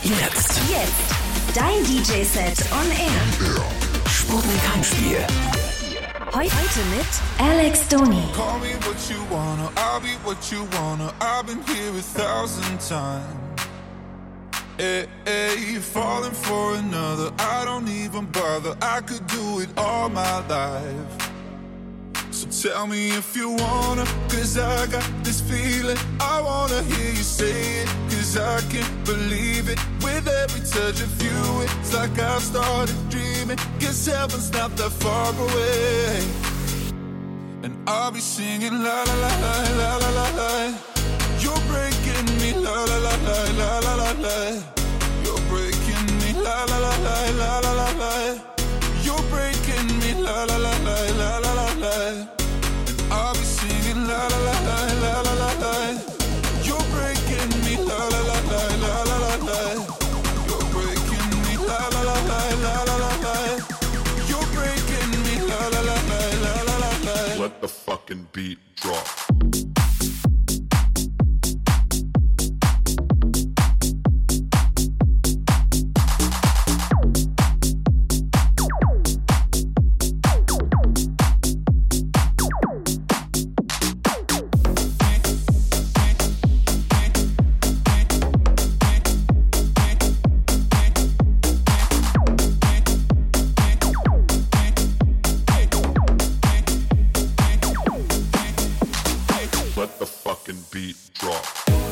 Jetzt. Dein DJ-Set on Air. Spucken-Heimspiel. Heute mit Alex Doni. Call me what you wanna, I'll be what you wanna. I've been here 1,000 times. Hey, falling for another, I don't even bother. I could do it all my life. So tell me if you wanna, cause I got this feeling. I wanna hear you say it, cause I can't believe it. With every touch of you, it's like I've started dreaming. Cause heaven's not that far away. And I'll be singing la la la la la la la la. You're breaking me la la la la la la la la. You're breaking me la la la la la la la la. You're breaking me la la la la la la la la. And I'll be singing la la la la la la la la. You're breaking me la la la la la la la la. You're breaking me la la la la la la la la. You're breaking me la la la la la la la la. Let the fucking beat drop. Let the fucking beat drop.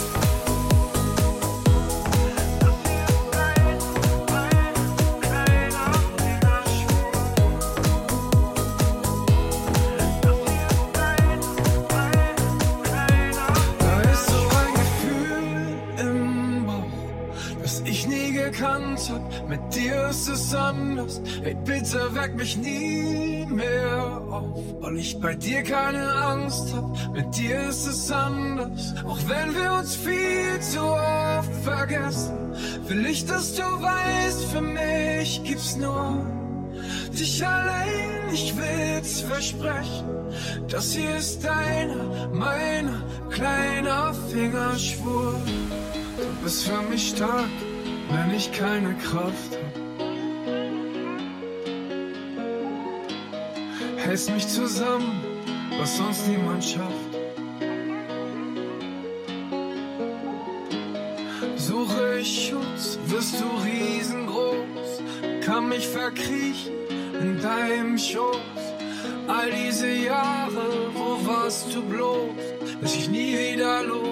Da ist so ein Gefühl im Bauch, das ich nie gekannt hab. Mit dir ist es anders. Hey, bitte weck mich nie mehr auf, weil ich bei dir keine Angst hab. Mit dir ist es anders. Auch wenn wir uns viel zu oft vergessen, will ich, dass du weißt, für mich gibt's nur dich allein. Ich will's versprechen, das hier ist deiner, meiner kleiner Fingerschwur. Du bist für mich stark, wenn ich keine Kraft hab. Hältst mich zusammen, was sonst niemand schafft. Suche ich Schutz, wirst du riesengroß, kann mich verkriechen in deinem Schoß. All diese Jahre, wo warst du bloß, lass ich nie wieder los.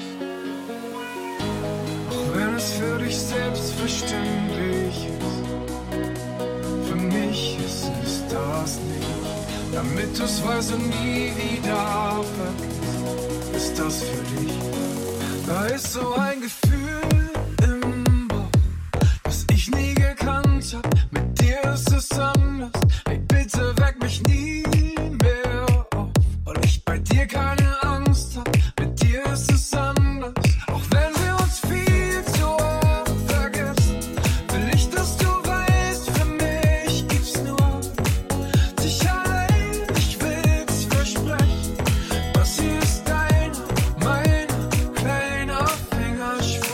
Auch wenn es für dich selbstverständlich ist, für mich ist es das nicht. Damit du's weißt und nie wieder vergisst, ist das für dich. Da ist so ein Gefühl im Bauch, das ich nie gekannt hab. Mit dir ist es anders. Hey, bitte weck mich nie mehr auf, weil ich bei dir keine Angst hab. Mit dir ist es anders. Auch wenn wir uns viel zu oft vergessen, will ich, dass du weißt, für mich gibt's nur dich allein. Ich will's versprechen, das hier ist deiner, meiner kleiner Fingerschwur.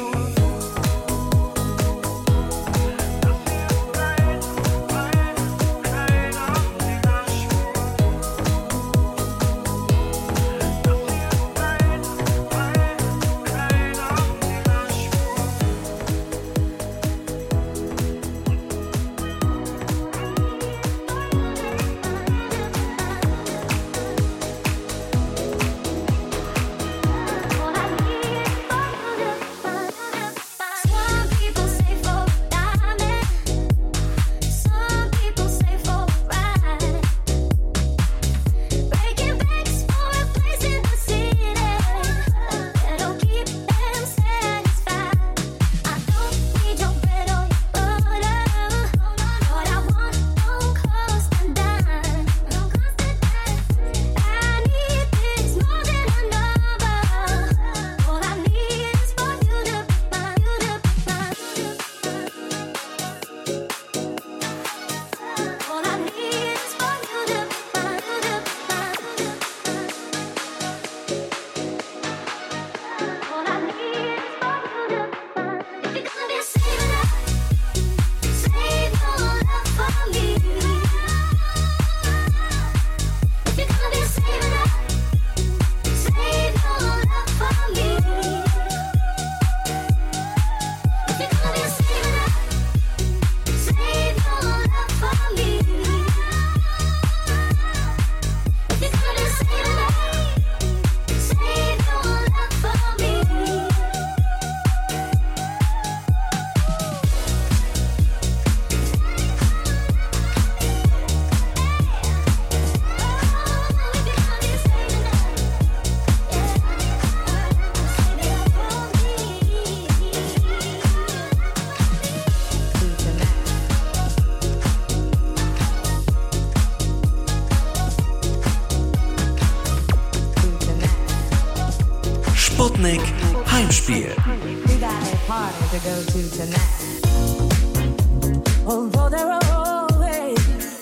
Tankspiel. We got a party to go to tonight. Although there are always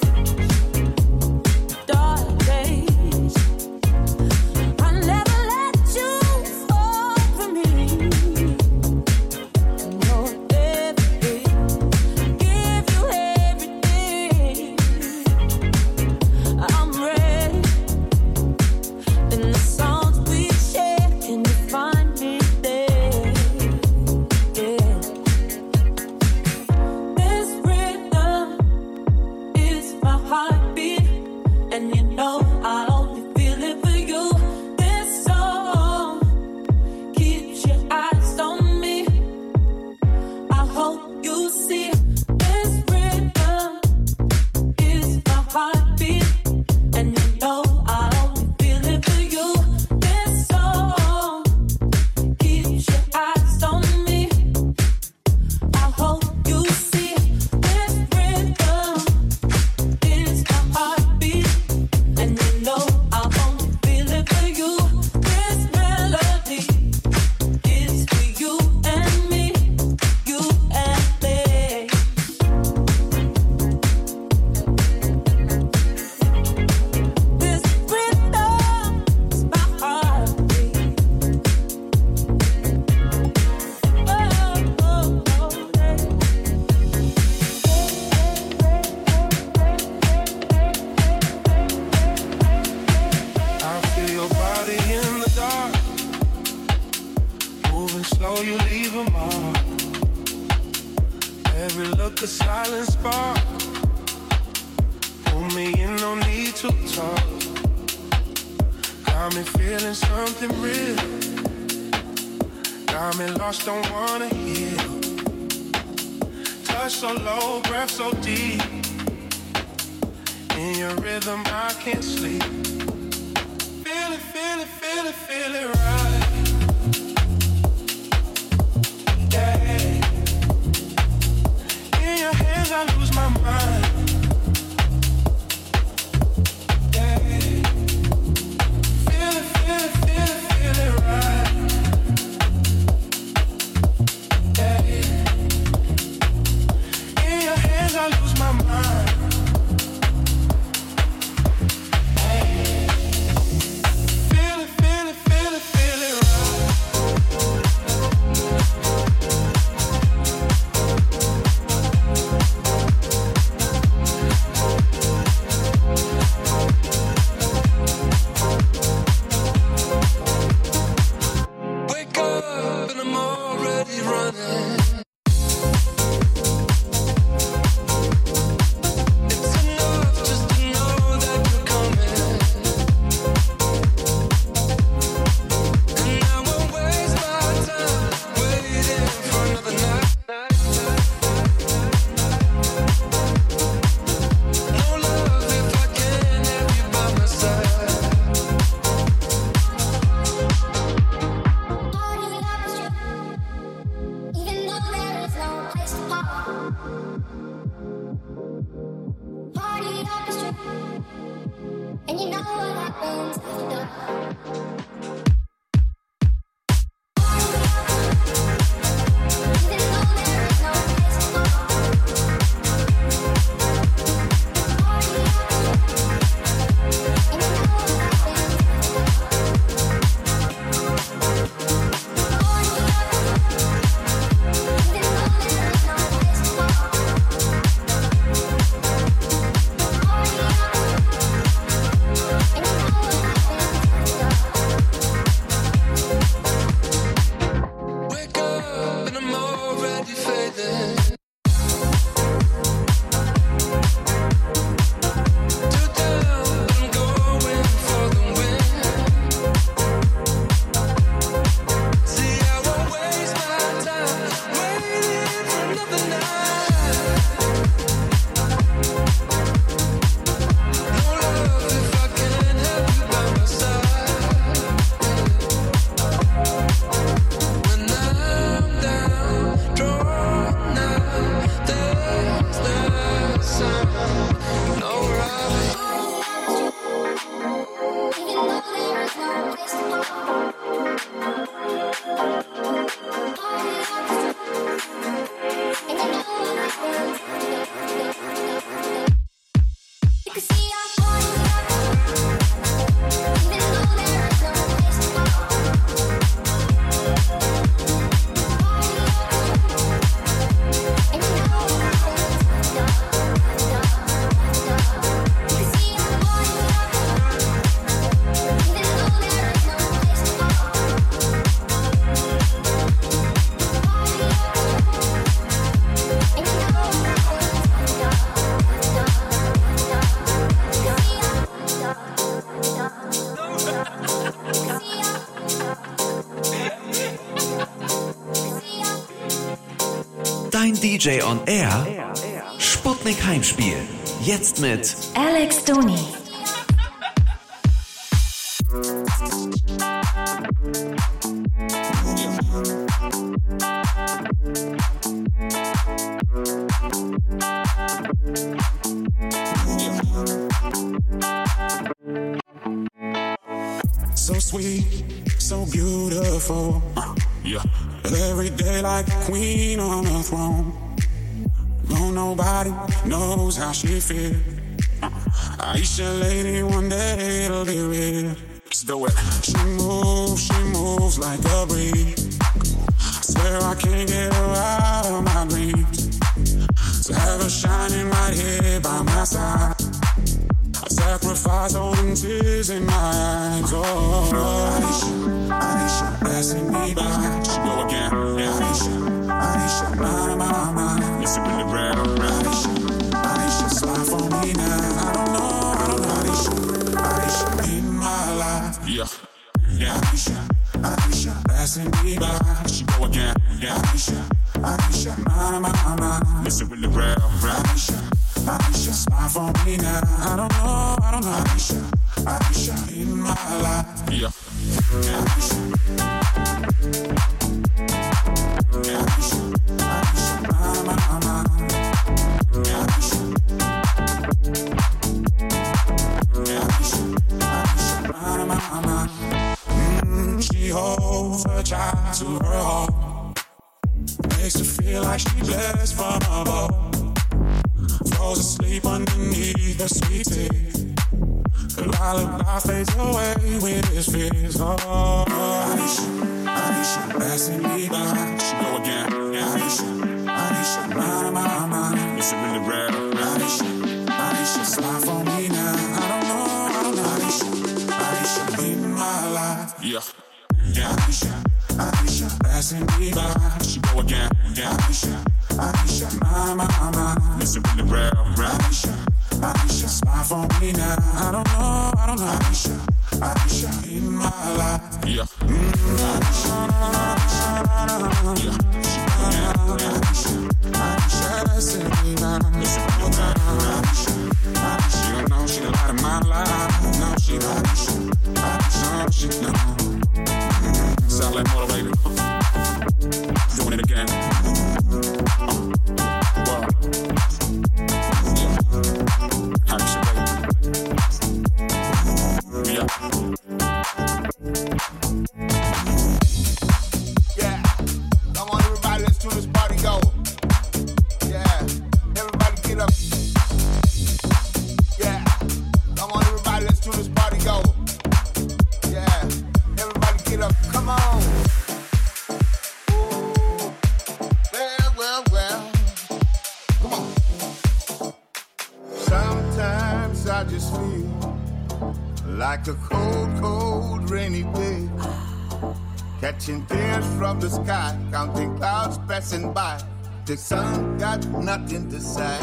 dark days, I never let you fall from me. No, baby, give you everything. I'm ready. In the songs we share, can you find me there? Yeah. This rhythm is my heartbeat, and you know I only feel it for you. This song keeps your eyes on me. I hope you see. This rhythm is my heartbeat, and you know I only feel it for you. This song keeps your eyes on me. I hope you see. This rhythm is my heartbeat, and you know I only feel it for you. This melody is for you and me, you and me. This rhythm is my heartbeat. Oh, oh, oh, I feel your body in the dark, moving slow, you leave a mark. Every look a silent spark. Pull me in, no need to talk. Got me feeling something real. Got me lost, don't wanna hear. Touch so low, breath so deep. In your rhythm, I can't sleep. Feel it, feel it, feel it, feel it right. Yeah. In your hands, I lose my mind. Yeah. Feel it, feel it, feel it, feel it right. Yeah. In your hands, I lose my mind. Feel it, feel it, feel it, feel it right. Wake up and I'm already running. It's enough just to know that you're coming. And I won't waste my time waiting for another night. No love if I can't have you by my side. Even though there is no place to park. Party up the street, and you know what happens after dark. Even though there is no place to park. Party up the street, and you know what happens after dark. Party up the street, even though there is no place to park. Party up the street, and you know what happens When I'm down, drawn out. Dein DJ on Air. Sputnik Heimspiel. Jetzt mit Alex Doni. So sweet, so beautiful. Yeah. Every day like a queen on a throne. No, nobody knows how she feels. Aisha, lady, one day it'll be real. Let's do it. She moves like a breeze. I swear I can't get her out of my dreams. To have her shining right here by my side, I sacrifice all them tears in my eyes. Oh, Aisha, passing me by. She go again. Aisha, my. Listen to the rap. Aisha, smile for me now. I don't know. Aisha, in my life. Yeah. Aisha, passing me by. She go again. Aisha, my. Listen to the rap. Aisha, smile for me now. I don't know. Aisha, in my life. Yeah. Aisha, my. She holds her child to her heart. Makes her feel like she blessed from above. Falls asleep underneath her sweet tea. The lullaby fades away with his fears. Oh, Aisha, passing me by. She go again. Aisha, my. Listen to the rap. Aisha, smile for me now. I don't know. Aisha, in my life. Yeah. Aisha, passing me by. She go again. Aisha, my. Listen to the rap. Aisha, smile for me now. I don't know. Aisha, in my life. Yeah. Aisha, passing me by. Listen to the rap. She don't know she the light of my life. No, she don't. No, she don't. Sound like motivated. Doing it again. Wow. Yeah. Aisha, baby. Yeah. Yeah. Come on, everybody, let's do this party go. Yeah. Everybody get up. Yeah. Come on, everybody, let's do this party go. Yeah. Everybody get up. Come on. Ooh. Well. Come on. Sometimes I just feel like a cold, rainy day. Catching tears from the sky, counting clouds passing by. The sun got nothing to say.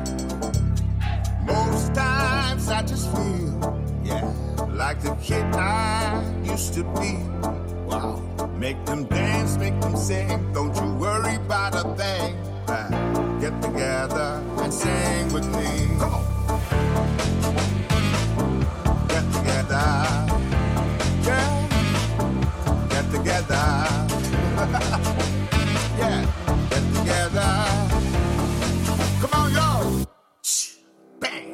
Most times I just feel, like the kid I used to be. Wow. Make them dance, make them sing. Don't you worry about a thing. Get together and sing with me. Come on. Get together. Yeah. Get together. Yeah. Get together. Come on, yo. Bang.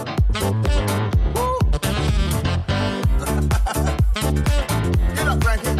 Get up, Frankie.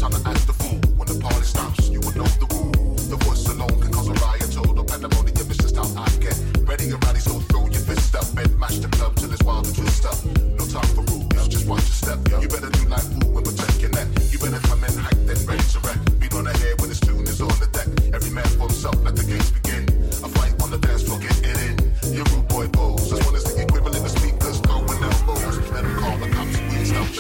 time to act the fool. When the party stops, you will know the rule. The voice alone can cause a riot. Total pandemonium is just how I get. Ready and rowdy, so throw your fist up and mash the club till it's wild and twist up. No time for rules, just watch your step. You better do like woo when protect your neck. You better come in hype, then ready to wreck. Beat on the head when this tune is on the deck. Every man for himself, let the games begin. A fight on the dance floor, get it in. Your rude boy pose, as one as the equivalent of speakers, throwing elbows. Let them call the cops, we ain't stop the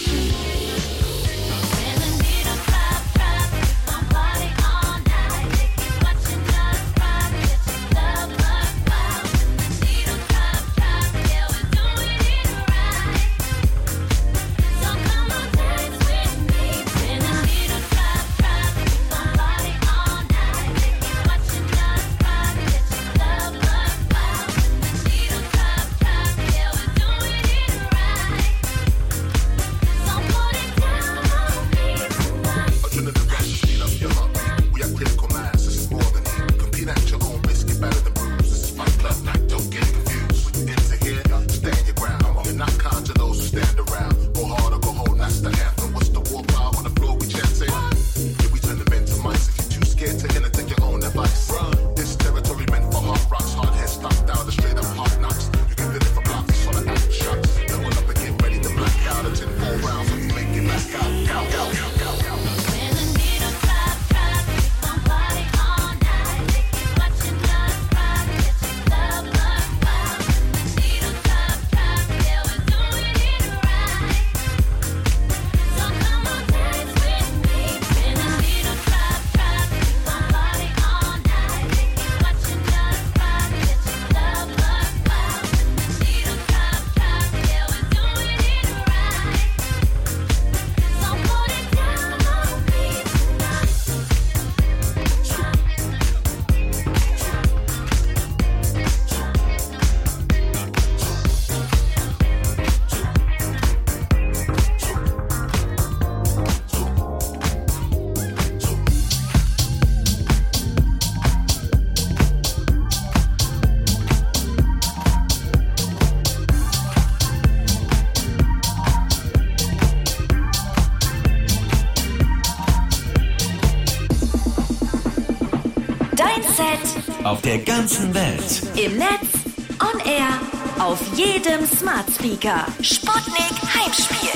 Auf der ganzen Welt. Im Netz, on air, auf jedem Smart Speaker. Sputnik Heimspiel.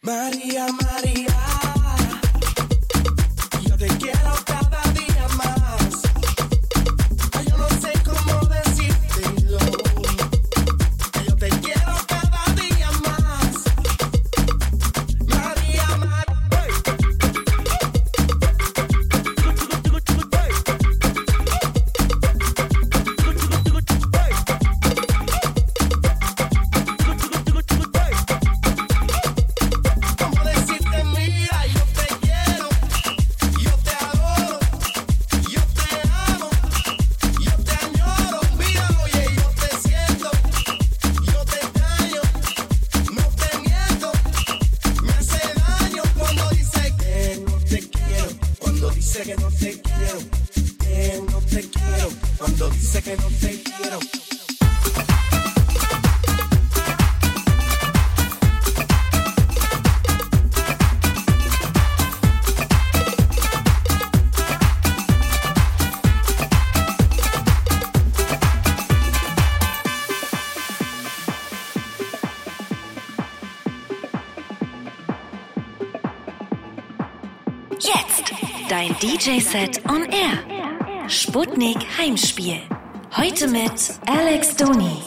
María, María, yo te quiero cada día más. Ay, yo no sé cómo decírtelo. Yo te quiero cada día más. María, ¿cómo decirte? Mira, yo te quiero, yo te adoro, yo te amo, yo te añoro. Mira, oye, yo te siento, yo te extraño, no te miento. Me hace daño cuando dice que no te quiero, cuando dice que no te quiero, que no te quiero, cuando dice que no te quiero. Jetzt dein DJ-Set on Air. Sputnik Heimspiel. Heute mit Alex Doni.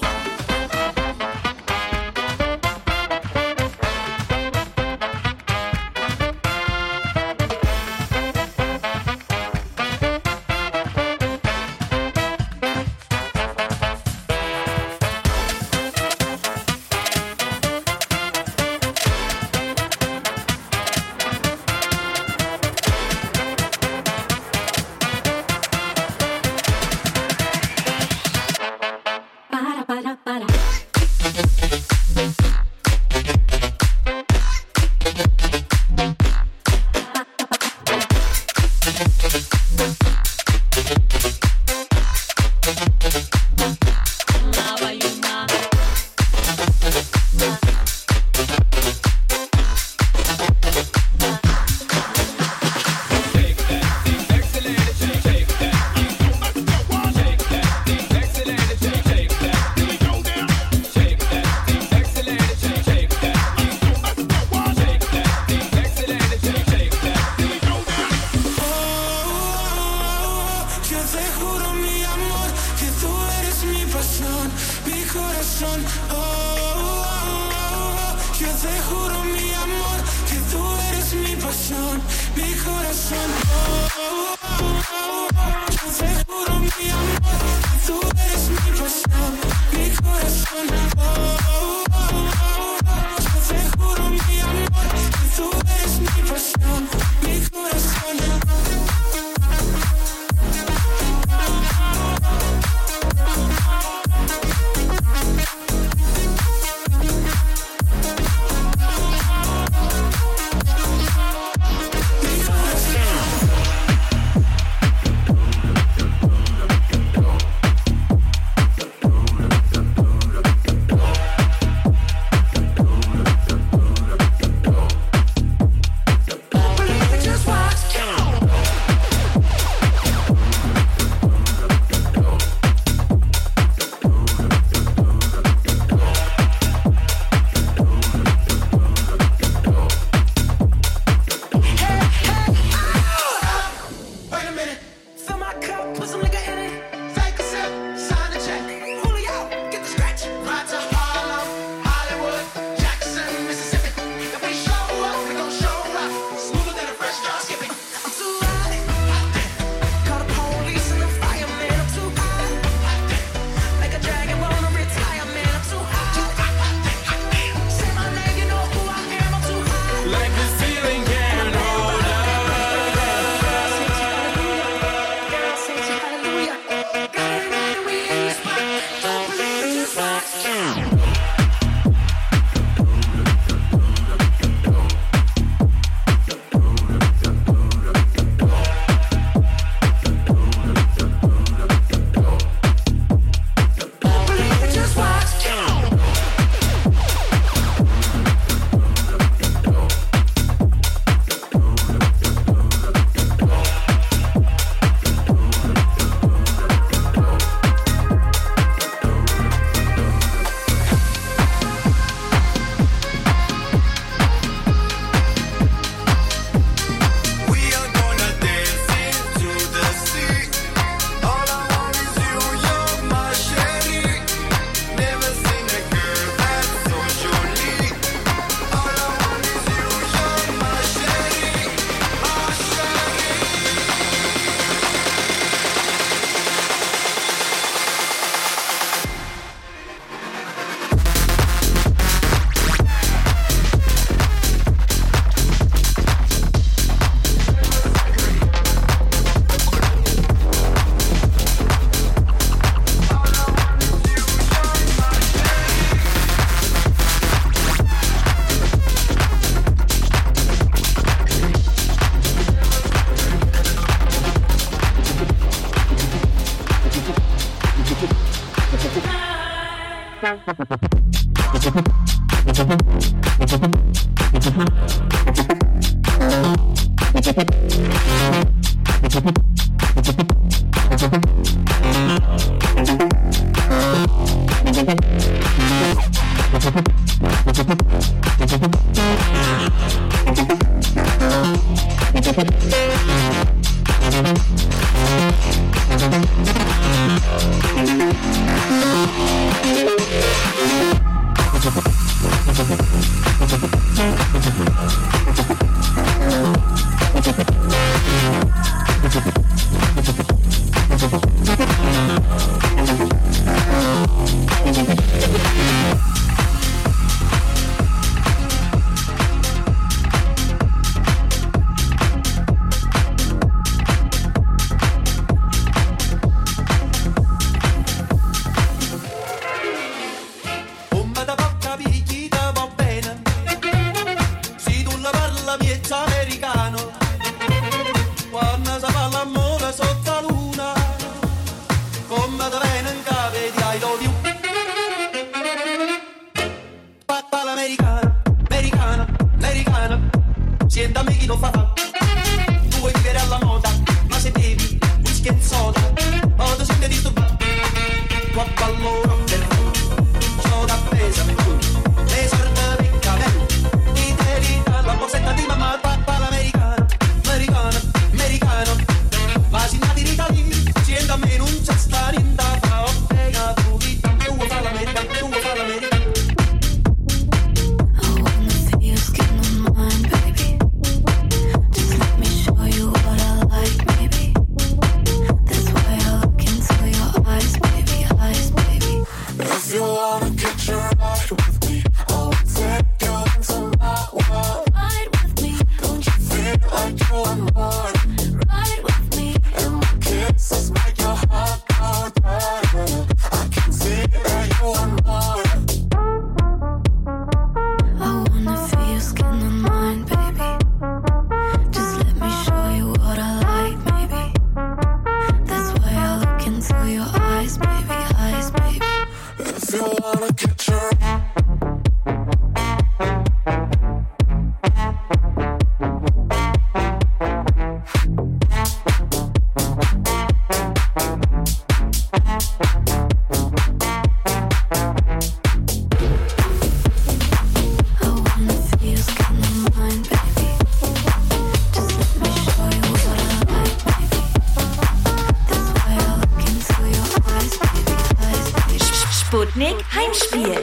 Yo te juro, mi amor, que tú eres mi pasión, mi corazón. Yo te juro, mi amor, que tú eres mi pasión, mi corazón. Yo te juro, mi amor, que tú eres mi pasión, mi corazón. Yo te juro, mi amor, que tú eres mi pasión, mi corazón. Come da porca picchita va bene, se tu la parla miezza americano, quando si fa l'amore sotto la luna, come da bene in cave di I love you. Parla americana, americana, americana, sientami chi lo fa. Tu vuoi vivere alla moda, ma se bevi whisky e soda, o ti senti disturbato, tu ballo rock and roll. Sono appesa per tu, le sorte piccamelle, ti devi dare la borsetta di mamma, papà l'americano, americano, americano, ma si nati in Italia, siendo a me non c'è sta niente, fa ho pregato tu vita, tu vuoi fare l'America, tu vuoi fare l'America. I wanna feel your skin on mine, baby. Just let me show you what I like, baby. That's why I look into your eyes, baby, eyes, baby. If you wanna get your ride with me, I'll take you into my world. Ride with me, Don't you feel like you want more? ride with me. And my kisses make your heart go better. I can see that you want more. I wanna feel your skin on mine, baby. Just let me show you what I like, baby. That's why I look into your eyes, baby, eyes, baby. If you wanna get your I wanna feel your skin on mine, baby. Just let me show you what I like, baby. That's why I look into your eyes, baby, eyes, baby. Sputnik Heimspiel.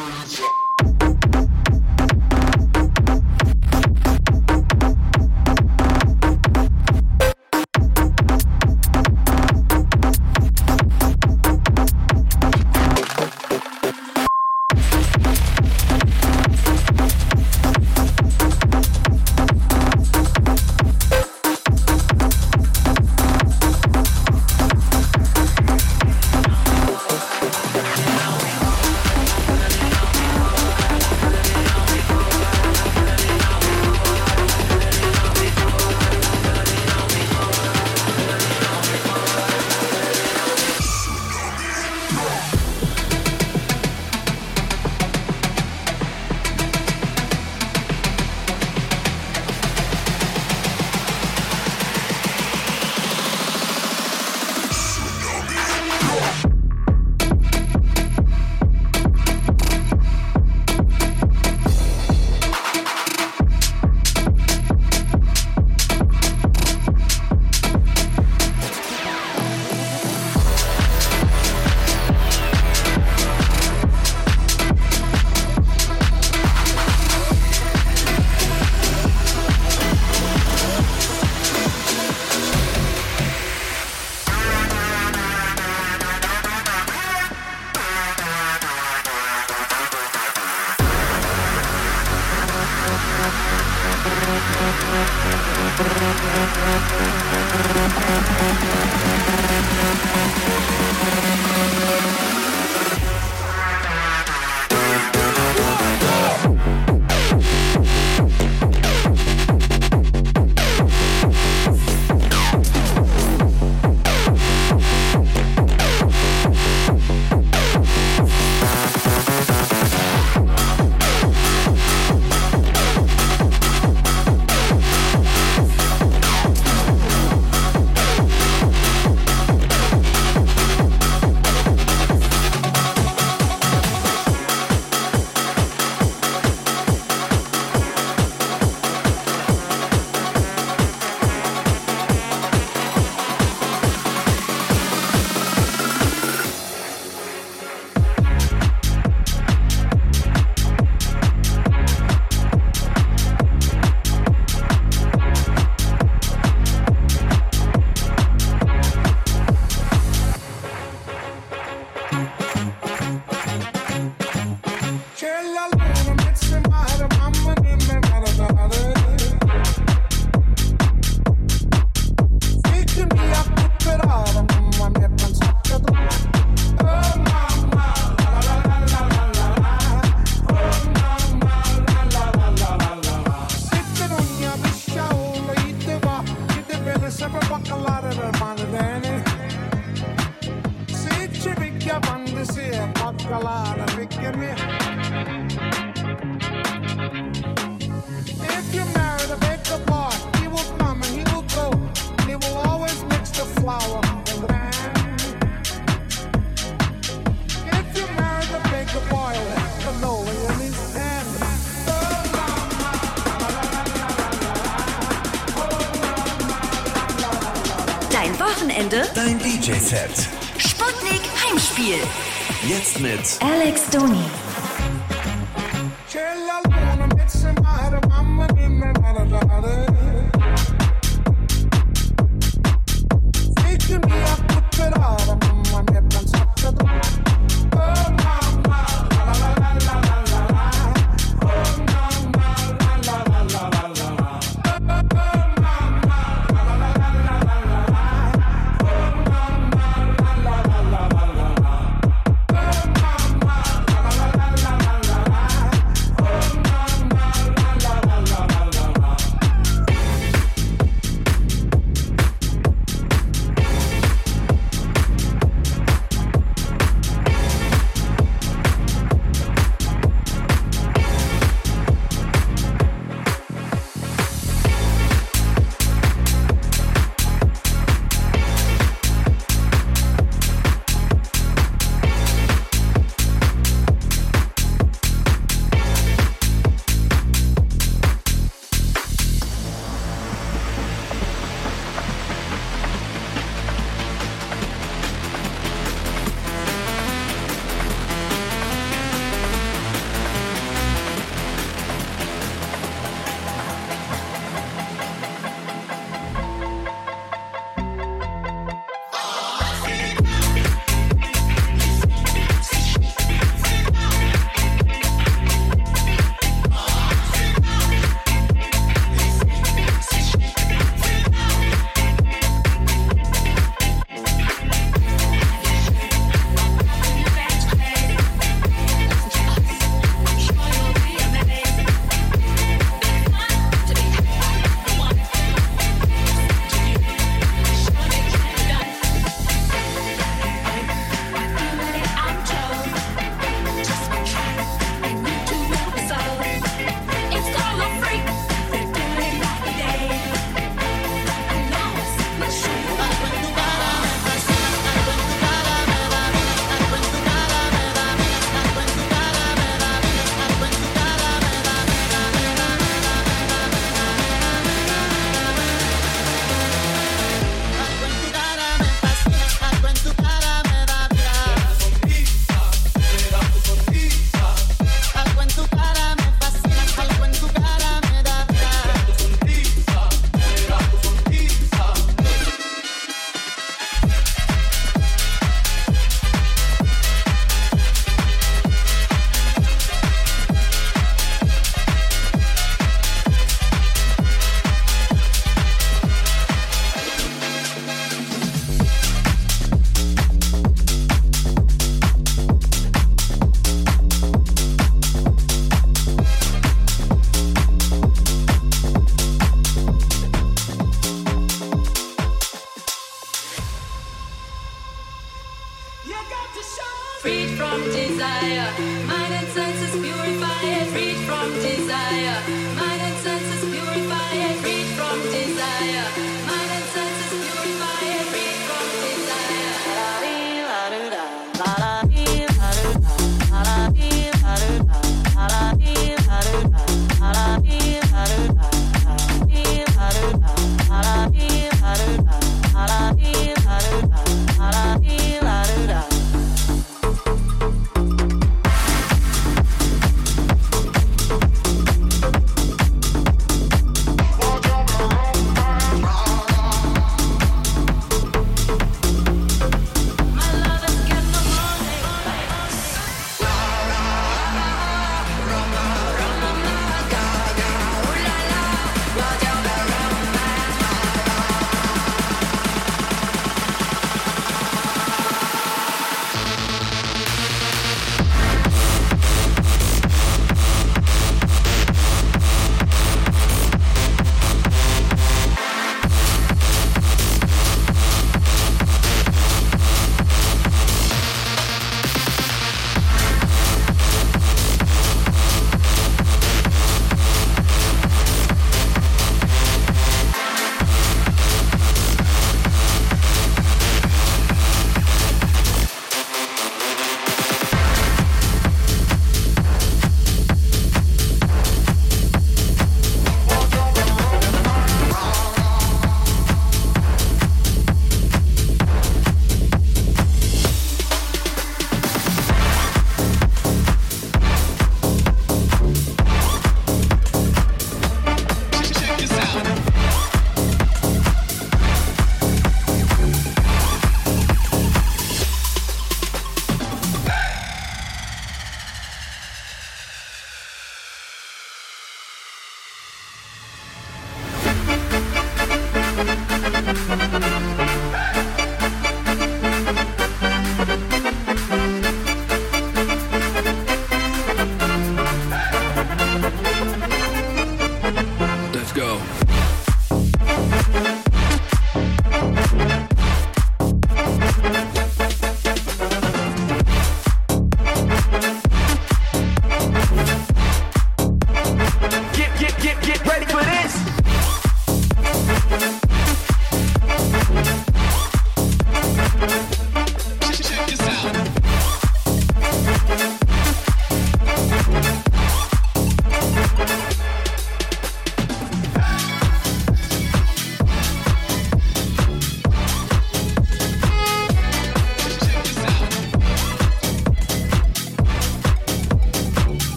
Dein Wochenende, Dein DJ-Set. Sputnik Heimspiel. Jetzt mit Alex Doni.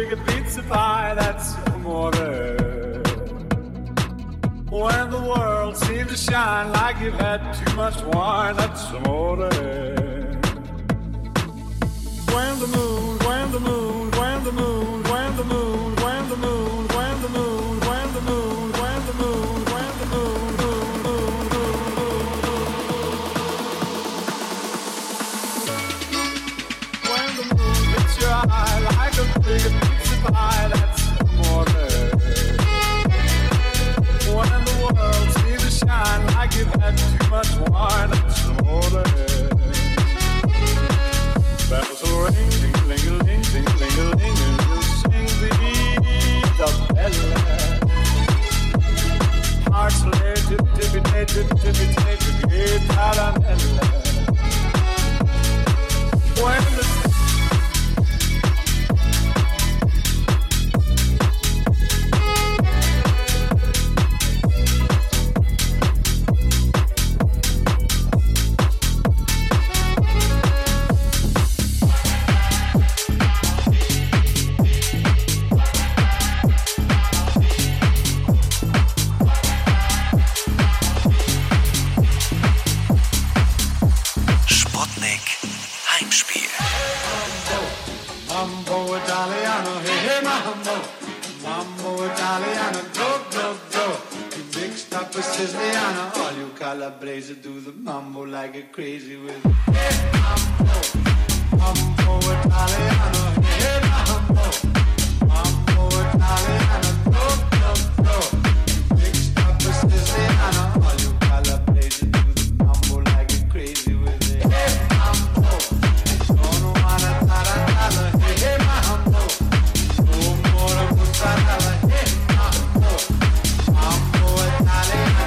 big pizza pie, that's amore. When the world seems to shine like you've had too much wine, that's amore. When the moon, when the moon, when the moon, when the moon, when the moon, when the moon, when the moon, when the moon, when the moon, when the moon hits your eye like a big pizza pie, that's amore. When the world seems to shine like you've had too much wine, that's amore. Bells will ring, ding-a-ling-a-ling, ding-a-ling-a-ling, and you'll sing Vita Bella. Hearts lay, tip-tippy-tay, tip-tippy-tay, tip-tippy-tay, when the Calabrese do the mambo like a crazy with hey mambo, mambo Italiano, hey mambo, mambo Italiano, go, go, go. Mixed up with Siciliano, all you Calabrese do the mambo like a crazy with it. Hey mambo, sono una tarantella, hey mambo, un buona mozzarella, hey mambo, mambo Italiano.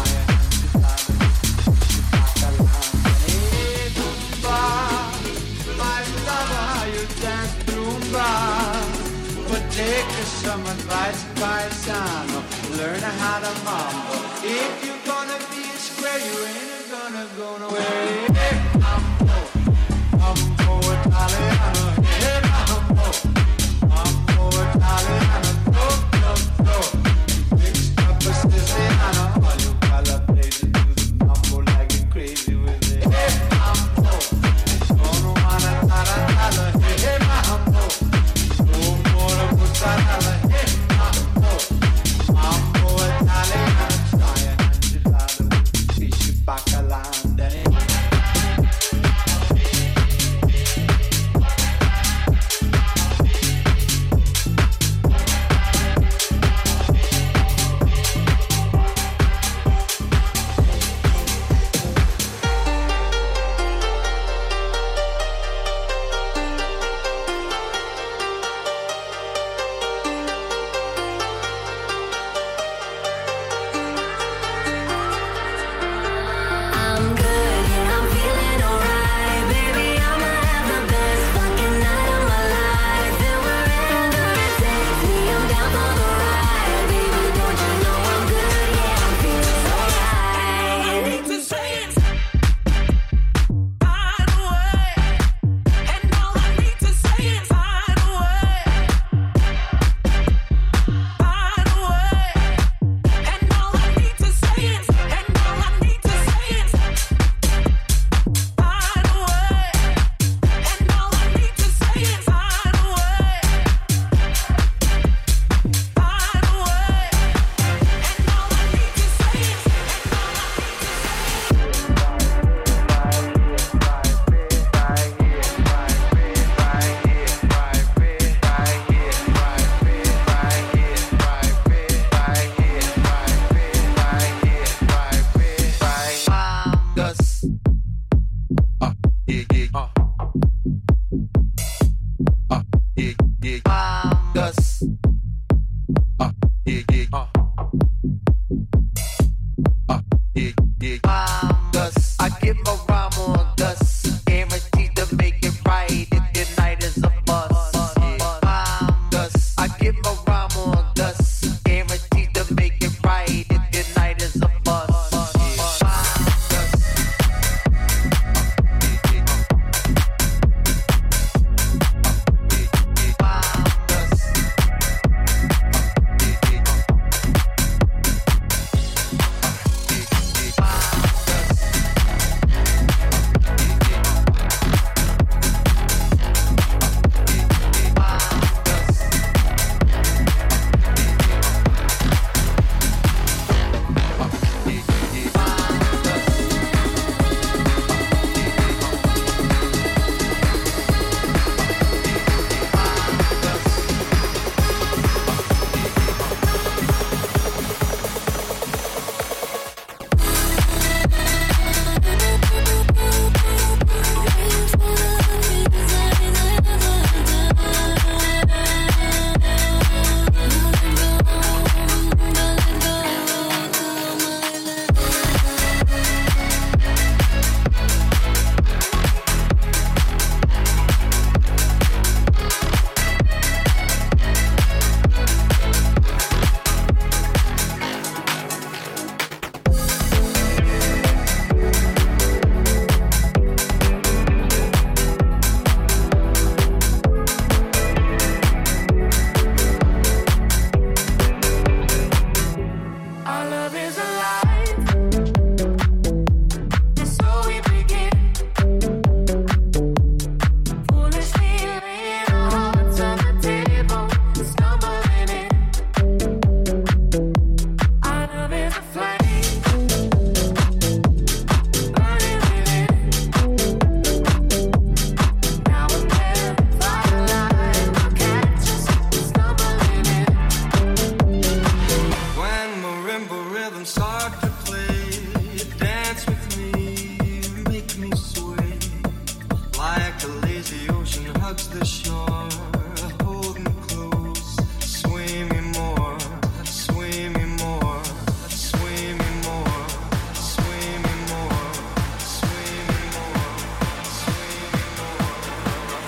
Take some advice, paisano. Learn how to mambo. If you're gonna be a square, you ain't gonna go nowhere. Hey, mambo, mambo Italiano. Hey, mambo, mambo Italiano. Go, go, go. Mixed up with Siciliano. All you Calabrese do the mambo like you're crazy with it. Hey, mambo, sono una tarantella. Hey, mambo. Mozzarella, hey, mambo, mambo Italiano, Italian gelato, fish bacala,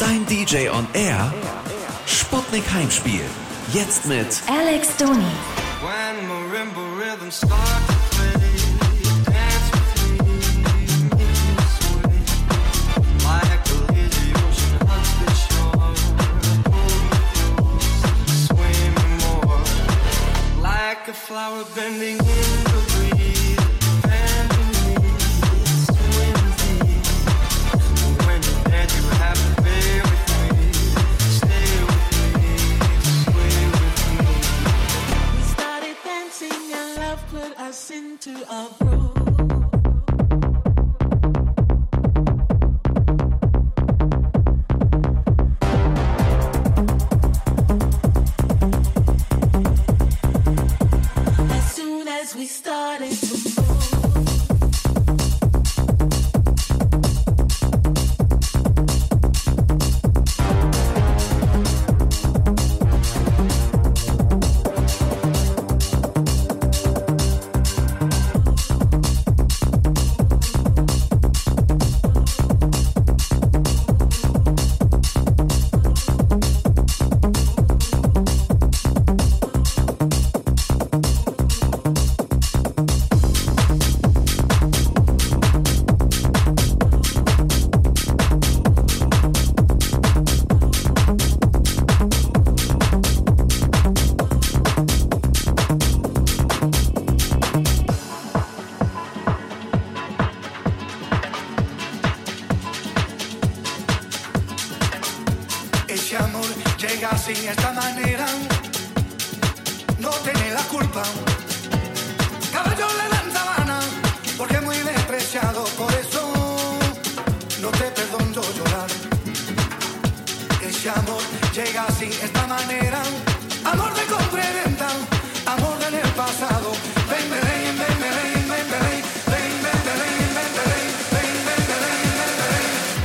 Dein DJ on Air, Sputnik Heimspiel. Jetzt mit Alex Doni. When marimba rhythms start to play, dance with me, make me sway. Like a lazy ocean hugs the shore, hold me close, sway me more. Like a flower bending in the breeze, bending me, sway me. When you're dead, you have to bear with me, stay with me, sway with me. We started dancing and love put us into a groove. As soon as we started to Ese amor llega así, de esta manera. No tiene la culpa. Caballo le dan sabana, porque es muy despreciado. Por eso no te perdono llorar. Ese amor llega así, de esta manera. Amor de compra y venta, amor del pasado. Ven, ven, ven, ven, ven, ven, ven, ven, ven, ven, ven, ven, ven, ven, ven, ven, ven, ven.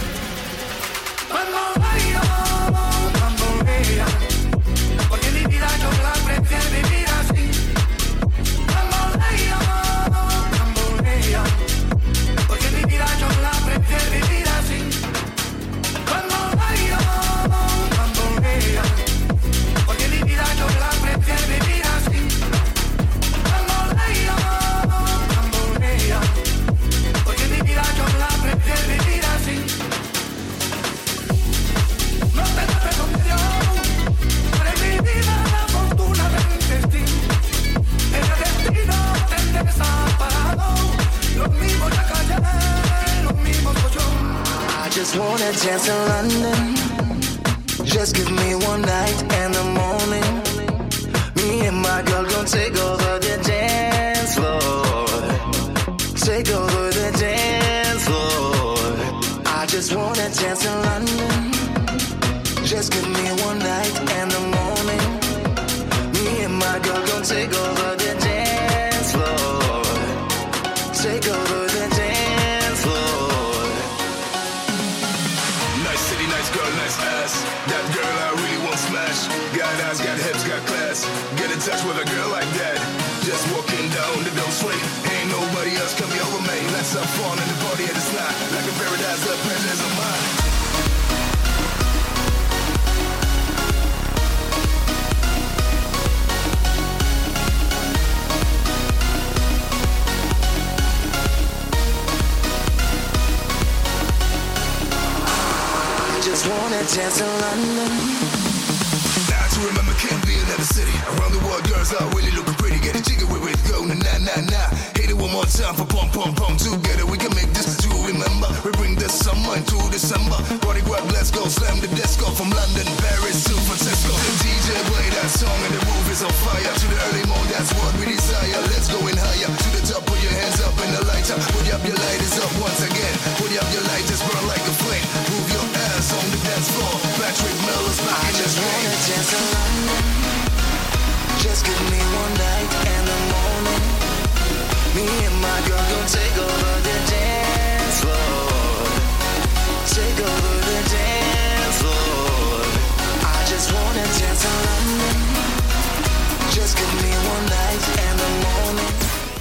Bambolea, bambolea, porque mi vida yo la prefiero vivir así. Bambolea, bambolea, porque mi vida yo la prefiero vivir así. Bambolea, bambolea, porque mi vida yo la prefiero vivir así. Bambolea, bambolea, porque mi vida yo la prefiero vivir así. No te da perdón de Dios, para mi vida la fortuna del destino. El destino te desamparado, los mismos ya callé, los mismos soy yo. I just want a chance in London. Just give me one night and the morning. Me and my girl gon' take over the dance floor. Take over the dance floor. I just want a chance in London. Just give me one night and the morning. Me and my girl gon' take over the dance floor. Take over the dance floor. Nice city, nice girl, nice ass. That girl I really want smash. Got eyes, got hips, got class. Get in touch with a girl like that. Just walking down the dope street. Ain't nobody else can be over me. Let's have fun in the party at the slide. Like a paradise, the pleasures of mine. I just want a chance in London. Now to remember can't be another city. Around the world, girls are really looking pretty. Get a jiggy with it, go na na na na. Hit it one more time for pump pump pump. Together we can make this to remember. We bring the summer into December. Party grab, let's go slam the disco from London, Paris to Francisco. DJ play that song and the roof is on fire. To the early morning, that's what we desire. Let's go in higher to the top. Put your hands up in the lighter. Put up your lighters up once again. Put up your lighters, burn like